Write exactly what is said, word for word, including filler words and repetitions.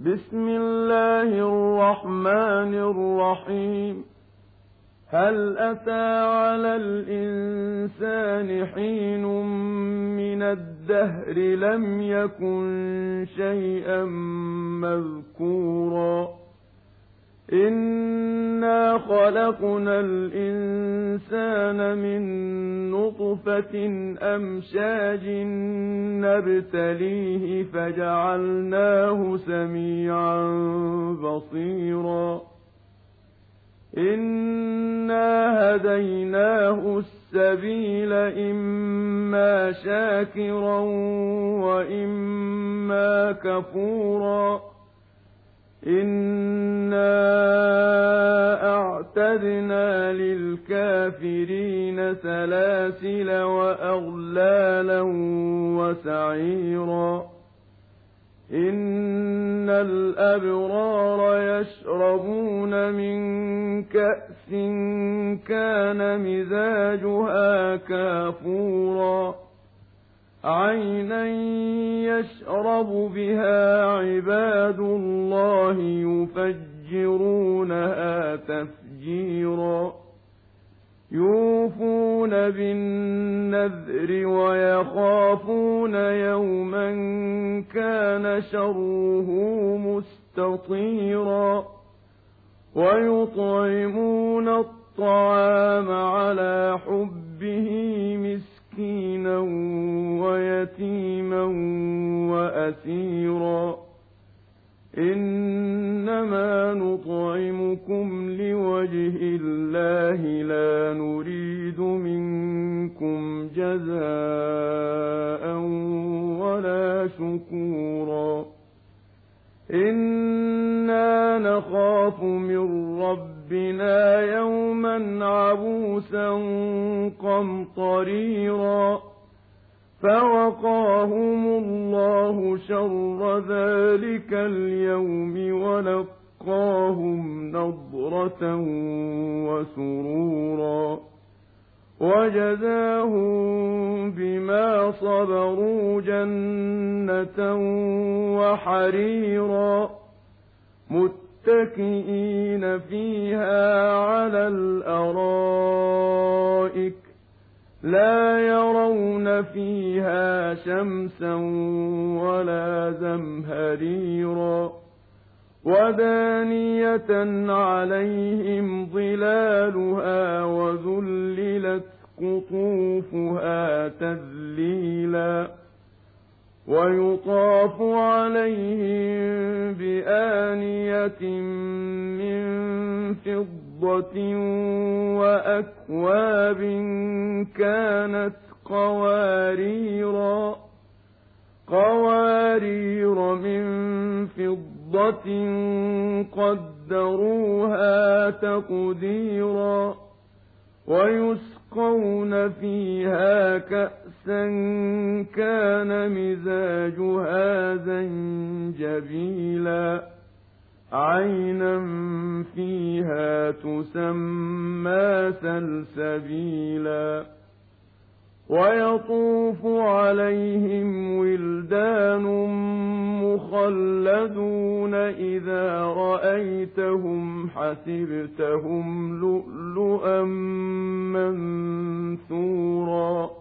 بسم الله الرحمن الرحيم. هل أتى على الإنسان حين من الدهر لم يكن شيئا مذكورا إنا خلقنا الإنسان من نطفة أمشاج نبتليه فجعلناه سميعا بصيرا إنا هديناه السبيل إما شاكرا وإما كفورا إنا أعتدنا للكافرين سلاسل وأغلالا وسعيرا إن الأبرار يشربون من كأس كان مزاجها كافورا عينا يشرب بها عباد الله يفجرونها تفجيرا يوفون بالنذر ويخافون يوما كان شره مستطيرا ويطعمون الطعام على حبه مسكينا ويتيما وأسيرا إنما نطعمكم لوجه الله لا نريد منكم جزاء ولا شكورا إنا نخاف من ربنا يوما عبوسا قمطريرا فوقاهم الله شر ذلك اليوم ولقاهم نضرة وسرورا وجزاهم بما صبروا جنة وحريرا متكئين فيها على الأرائك لا يرون فيها شمسا ولا زمهريرا ودانية عليهم ظلالها وذللت قطوفها تذليلا ويطاف عليهم بآنية من فضة وأكواب كانت قواريرا قوارير من فضة قدروها تقديرا ويسقون فيها كأسا كان مزاجها زنجبيلا عينا فيها تسمى سلسبيلا ويطوف عليهم ولدان مخلدون إذا رأيتهم حسبتهم لؤلؤا منثورا